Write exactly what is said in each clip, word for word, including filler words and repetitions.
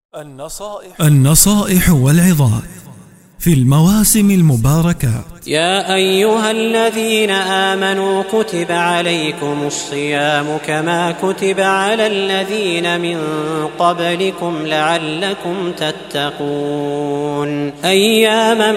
النصائح, النصائح والعظات في المواسم المباركة. يا أيها الذين آمنوا كتب عليكم الصيام كما كتب على الذين من قبلكم لعلكم تتقون أياما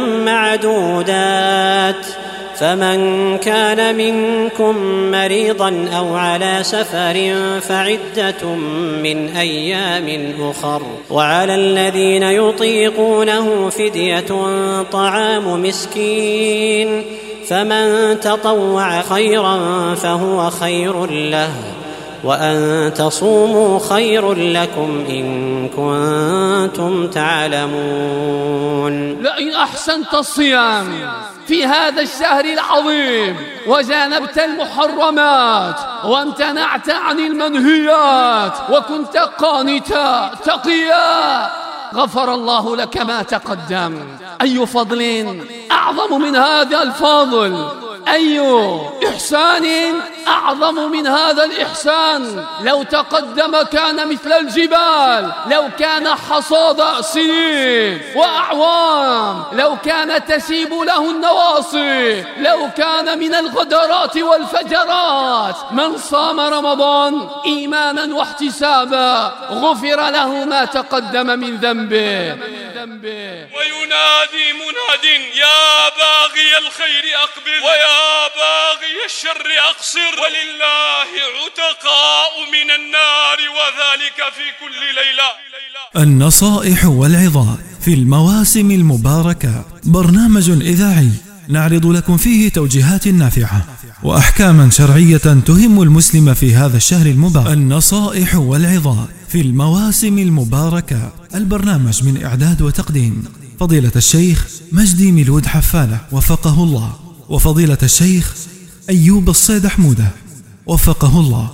معدودات فمن كان منكم مريضا أو على سفر فعدة من أيام أخر وعلى الذين يطيقونه فدية طعام مسكين فمن تطوع خيرا فهو خير له وأن تصوموا خير لكم إن كنتم تعلمون. لئن أحسنت الصيام في هذا الشهر العظيم وجانبت المحرمات وامتنعت عن المنهيات وكنت قانتا تقيا غفر الله لك ما تقدم. أي فضل أعظم من هذا الفضل؟ أي إحسان أعظم من هذا الإحسان؟ لو تقدم كان مثل الجبال، لو كان حصاد سنين وأعوام، لو كان تسيب له النواصي، لو كان من الغدرات والفجرات. من صام رمضان إيمانا واحتسابا غفر له ما تقدم من ذنبه. وينادي مناد يا باغي الخير أقبل ويا باغي الشر أقصر ولله عتقاء من النار وذلك في كل ليلة. النصائح والعظات في المواسم المباركة برنامج إذاعي نعرض لكم فيه توجيهات نافعة وأحكاما شرعية تهم المسلم في هذا الشهر المبارك. النصائح والعظات في المواسم المباركة، البرنامج من إعداد وتقديم فضيلة الشيخ مجدي ميلود حفالة وفقه الله، وفضيلة الشيخ أيوب الصيد حمودة وفقه الله.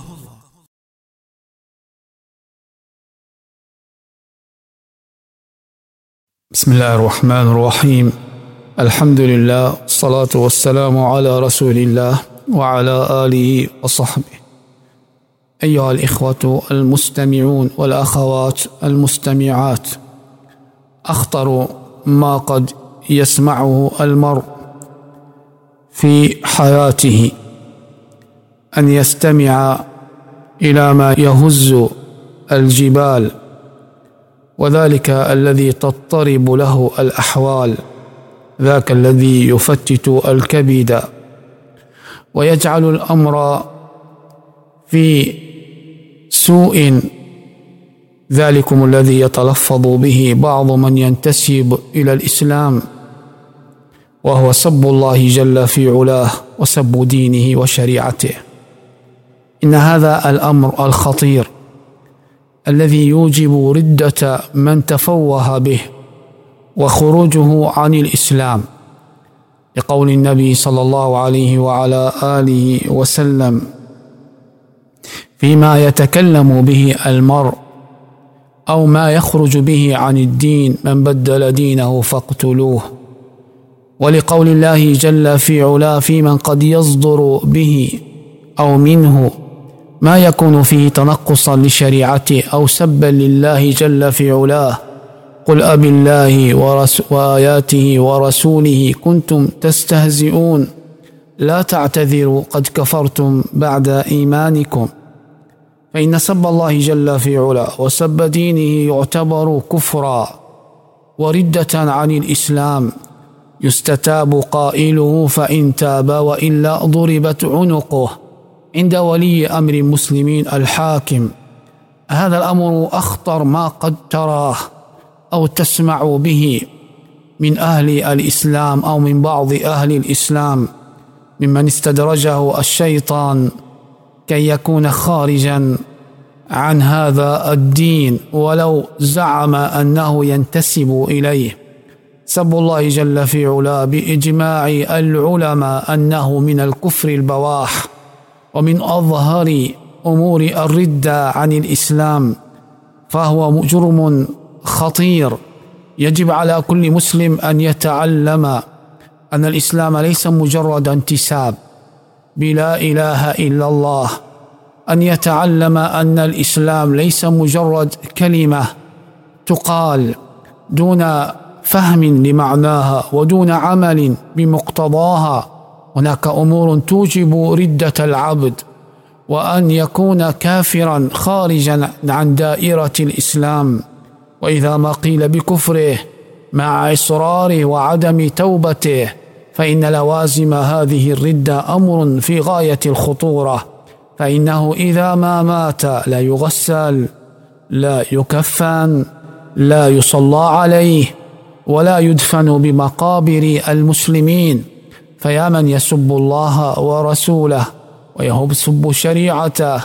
بسم الله الرحمن الرحيم. الحمد لله والصلاة والسلام على رسول الله وعلى آله وصحبه. أيها الإخوة المستمعون والأخوات المستمعات، أخطر ما قد يسمعه المرء في حياته أن يستمع إلى ما يهز الجبال، وذلك الذي تضطرب له الأحوال، ذاك الذي يفتت الكبد ويجعل الأمر في سوء، ذلكم الذي يتلفظ به بعض من ينتسب إلى الإسلام، وهو سب الله جل في علاه وسب دينه وشريعته. إن هذا الأمر الخطير الذي يوجب ردة من تفوه به وخروجه عن الإسلام، لقول النبي صلى الله عليه وعلى آله وسلم فيما يتكلم به المرء أو ما يخرج به عن الدين: من بدل دينه فاقتلوه. ولقول الله جل في علاه في من قد يصدر به أو منه ما يكون فيه تنقصا لشريعته أو سبا لله جل في علاه: قل أب الله وآياته ورسوله كنتم تستهزئون لا تعتذروا قد كفرتم بعد إيمانكم. فإن سب الله جل في علاه وسب دينه يعتبر كفرا وردة عن الإسلام، يستتاب قائله فإن تاب وإلا ضربت عنقه عند ولي أمر المسلمين الحاكم. هذا الأمر أخطر ما قد تراه أو تسمع به من أهل الإسلام أو من بعض أهل الإسلام ممن استدرجه الشيطان كي يكون خارجا عن هذا الدين ولو زعم أنه ينتسب إليه. سب الله جل في علاه بإجماع العلماء أنه من الكفر البواح ومن أظهر أمور الردة عن الإسلام، فهو جرم خطير. يجب على كل مسلم أن يتعلم أن الإسلام ليس مجرد انتساب بلا إله إلا الله، أن يتعلم أن الإسلام ليس مجرد كلمة تقال دون فهم لمعناها ودون عمل بمقتضاها. هناك أمور توجب ردة العبد وأن يكون كافرا خارجا عن دائرة الإسلام، وإذا ما قيل بكفره مع إصراره وعدم توبته فإن لوازم هذه الردة أمر في غاية الخطورة، فإنه إذا ما مات لا يغسل، لا يكفن، لا يصلى عليه، ولا يدفن بمقابر المسلمين. فيا من يسب الله ورسوله ويسب شريعته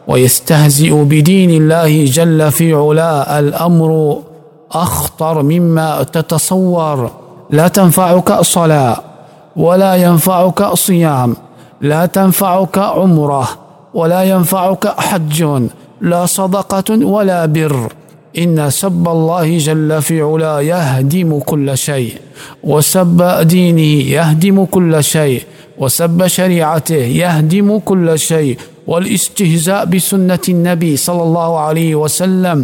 ويستهزئ بدين الله جل في علاه، الأمر أخطر مما تتصور. لا تنفعك صلاة ولا ينفعك صيام، لا تنفعك عمره ولا ينفعك حج، لا صدقة ولا بر. إن سب الله جل في علاه يهدم كل شيء، وسب دينه يهدم كل شيء، وسب شريعته يهدم كل شيء، والاستهزاء بسنة النبي صلى الله عليه وسلم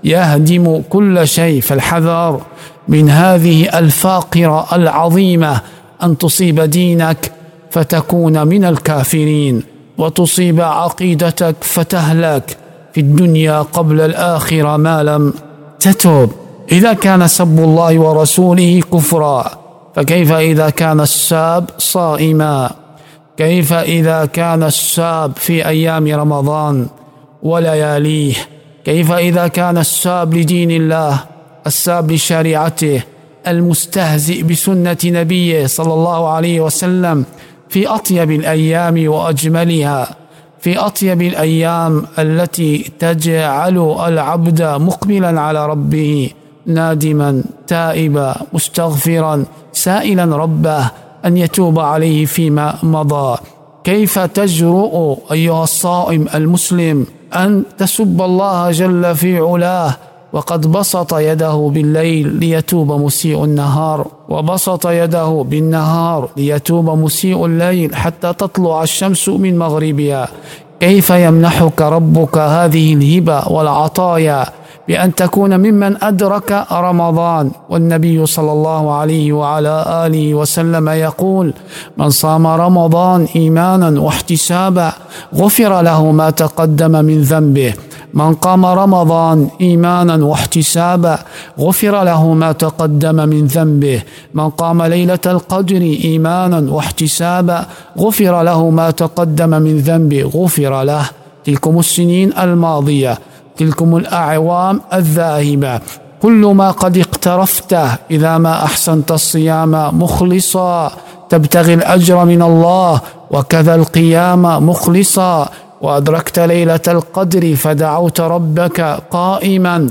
يهدم كل شيء. فالحذر من هذه الفاقرة العظيمة أن تصيب دينك فتكون من الكافرين، وتصيب عقيدتك فتهلك في الدنيا قبل الآخرة ما لم تتوب. إذا كان سب الله ورسوله كفرا، فكيف إذا كان الساب صائما؟ كيف إذا كان الساب في أيام رمضان ولياليه؟ كيف إذا كان الساب لدين الله، الساب لشريعته، المستهزئ بسنة نبيه صلى الله عليه وسلم في أطيب الأيام وأجملها، في أطيب الأيام التي تجعل العبد مقبلا على ربه نادما تائبا مستغفرا سائلا ربه أن يتوب عليه فيما مضى. كيف تجرؤ أيها الصائم المسلم أن تسب الله جل في علاه وقد بسط يده بالليل ليتوب مسيء النهار، وبسط يده بالنهار ليتوب مسيء الليل حتى تطلع الشمس من مغربها؟ كيف يمنحك ربك هذه الهبة والعطايا بأن تكون ممن أدرك رمضان؟ والنبي صلى الله عليه وعلى آله وسلم يقول: من صام رمضان إيمانا واحتسابا غفر له ما تقدم من ذنبه. من قام رمضان إيمانا واحتسابا غفر له ما تقدم من ذنبه. من قام ليلة القدر إيمانا واحتسابا غفر له ما تقدم من ذنبه. غفر له تلكم السنين الماضية، تلكم الأعوام الذاهبة، كل ما قد اقترفته إذا ما أحسنت الصيام مخلصا تبتغي الأجر من الله، وكذا القيام مخلصا، وأدركت ليلة القدر فدعوت ربك قائما،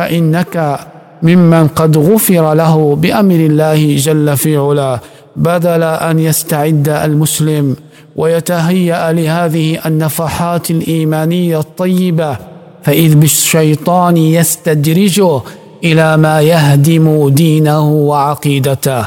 فإنك ممن قد غفر له بأمر الله جل في علاه. بدل أن يستعد المسلم ويتهيأ لهذه النفحات الإيمانية الطيبة، فإذ بالشيطان يستدرجه إلى ما يهدم دينه وعقيدته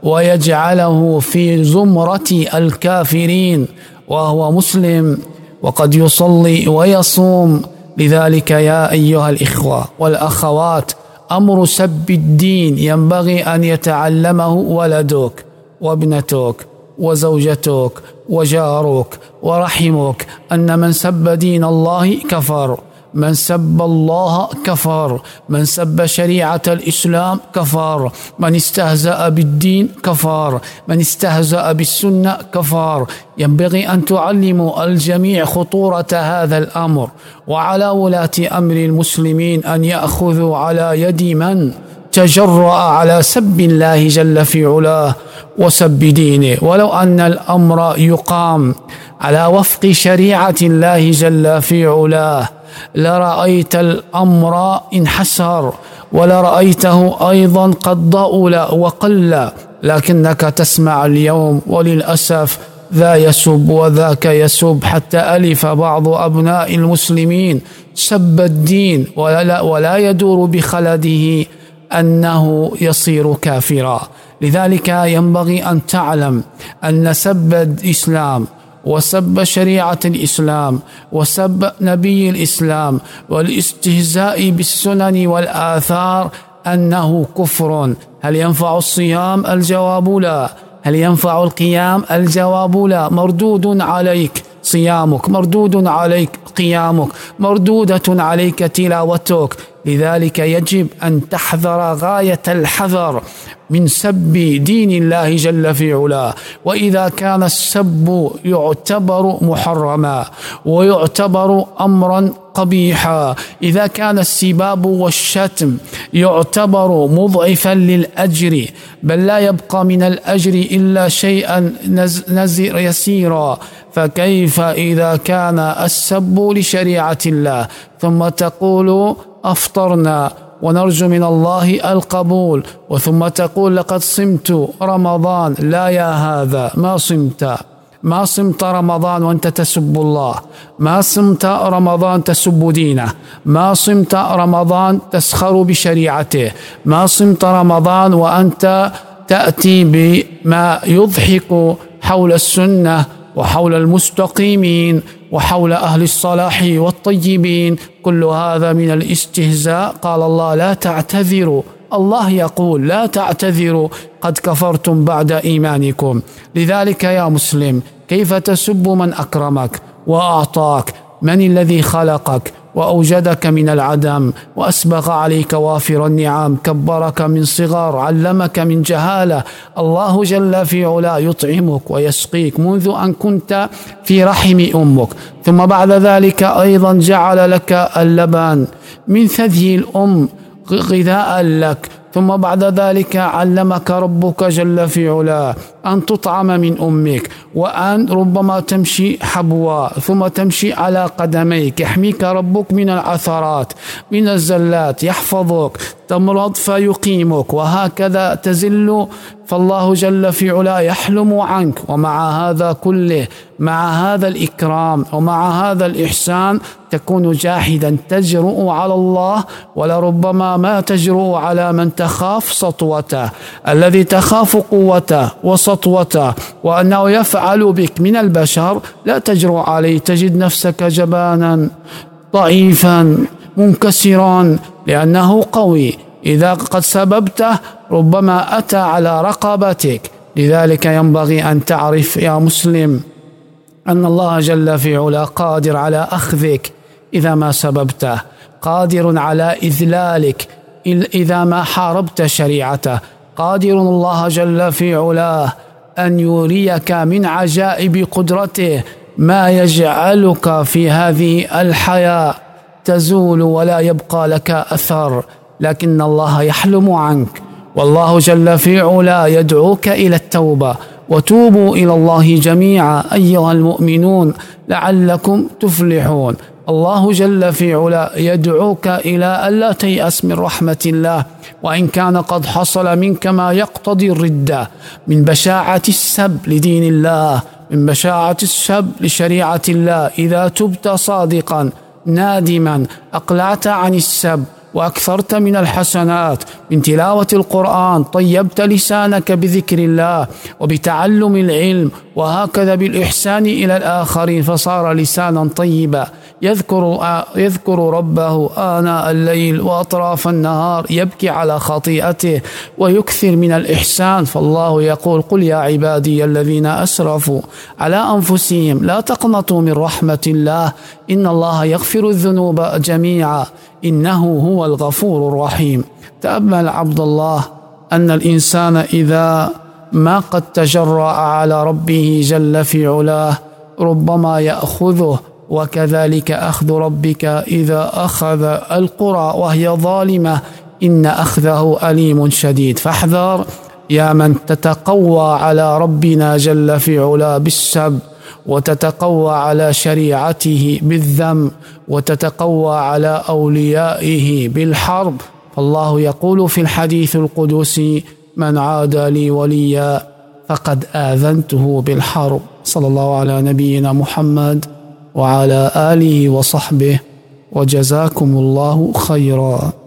ويجعله في زمرة الكافرين وهو مسلم وقد يصلي ويصوم. لذلك يا أيها الإخوة والأخوات، أمر سب الدين ينبغي أن يتعلمه ولدك وابنتك وزوجتك وجارك ورحمك، أن من سب دين الله كفر، من سب الله كفر، من سب شريعة الإسلام كفر، من استهزأ بالدين كفر، من استهزأ بالسنة كفر. ينبغي أن تعلموا الجميع خطورة هذا الأمر، وعلى ولاة أمر المسلمين أن يأخذوا على يد من تجرأ على سب الله جل في علاه وسب دينه. ولو أن الأمر يقام على وفق شريعة الله جل في علاه لرأيت الأمر انحسر، ولرأيته أيضا قد ضأل وقل. لكنك تسمع اليوم وللأسف ذا يسب وذاك يسب، حتى ألف بعض أبناء المسلمين سب الدين ولا, ولا يدور بخلده أنه يصير كافرا. لذلك ينبغي أن تعلم أن سب الإسلام وسب شريعة الإسلام وسب نبي الإسلام والاستهزاء بالسنن والآثار أنه كفر. هل ينفع الصيام؟ الجواب لا. هل ينفع القيام؟ الجواب لا. مردود عليك صيامك، مردود عليك قيامك، مردودة عليك تلاوتك. لذلك يجب أن تحذر غاية الحذر من سب دين الله جل في علاه. وإذا كان السب يعتبر محرما ويعتبر أمرا قبيحا، إذا كان السباب والشتم يعتبر مضعفا للأجر، بل لا يبقى من الأجر إلا شيئا نزر يسيرا، فكيف إذا كان السب لشريعة الله؟ ثم تقول أفطرنا ونرجو من الله القبول، وثم تقول لقد صمت رمضان. لا يا هذا، ما صمت ما صمت رمضان وأنت تسب الله، ما صمت رمضان تسب دينه، ما صمت رمضان تسخر بشريعته، ما صمت رمضان وأنت تأتي بما يضحك حول السنة وحول المستقيمين وحول أهل الصلاح والطيبين. كل هذا من الاستهزاء. قال الله لا تعتذروا، الله يقول لا تعتذروا قد كفرتم بعد إيمانكم. لذلك يا مسلم، كيف تسب من أكرمك وأعطاك؟ من الذي خلقك وأوجدك من العدم وأسبغ عليك وافر النعم، كبرك من صغر، علمك من جهالة. الله جل في علا يطعمك ويسقيك منذ أن كنت في رحم أمك، ثم بعد ذلك أيضا جعل لك اللبن من ثدي الأم غذاء لك، ثم بعد ذلك علمك ربك جل في علا أن تطعم من أمك، وأن ربما تمشي حبوا ثم تمشي على قدميك، يحميك ربك من العثرات من الزلات، يحفظك، تمرض فيقيمك، وهكذا تزل. فالله جل في علا يحلم عنك، ومع هذا كله، مع هذا الإكرام ومع هذا الإحسان، تكون جاحدا تجرؤ على الله، ولربما ما تجرؤ على من تخاف سطوته. الذي تخاف قوته وسطوته وأنه يفعل بك من البشر لا تجرؤ عليه، تجد نفسك جبانا ضعيفا منكسرا، لأنه قوي. إذا قد سببته ربما أتى على رقبتك. لذلك ينبغي أن تعرف يا مسلم أن الله جل في علا قادر على أخذك إذا ما سببته، قادر على إذلالك إذا ما حاربت شريعته، قادر الله جل في علاه أن يريك من عجائب قدرته ما يجعلك في هذه الحياة تزول ولا يبقى لك أثر، لكن الله يحلم عنك. والله جل في علا يدعوك إلى التوبة، وتوبوا إلى الله جميعا أيها المؤمنون لعلكم تفلحون. الله جل في علا يدعوك إلى ألا تيأس من رحمة الله، وإن كان قد حصل منك ما يقتضي الردة من بشاعة السب لدين الله، من بشاعة السب لشريعة الله. إذا تبت صادقا نادما، أقلعت عن السب وأكثرت من الحسنات، من تلاوة القرآن، طيبت لسانك بذكر الله وبتعلم العلم، وهكذا بالإحسان إلى الآخرين، فصار لسانا طيبا يذكر, يذكر ربه آناء الليل وأطراف النهار، يبكي على خطيئته ويكثر من الإحسان. فالله يقول قل يا عبادي الذين أسرفوا على أنفسهم لا تقنطوا من رحمة الله إن الله يغفر الذنوب جميعا إنه هو الغفور الرحيم. تأمل عبد الله أن الإنسان إذا ما قد تجرأ على ربه جل في علاه ربما يأخذه، وكذلك أخذ ربك إذا أخذ القرى وهي ظالمة إن أخذه أليم شديد. فاحذر يا من تتقوى على ربنا جل في علاه بالسب، وتتقوى على شريعته بالذم، وتتقوى على أوليائه بالحرب. فالله يقول في الحديث القدسي من عادى لي وليا فقد آذنته بالحرب. صلى الله على نبينا محمد وعلى آله وصحبه، وجزاكم الله خيرا.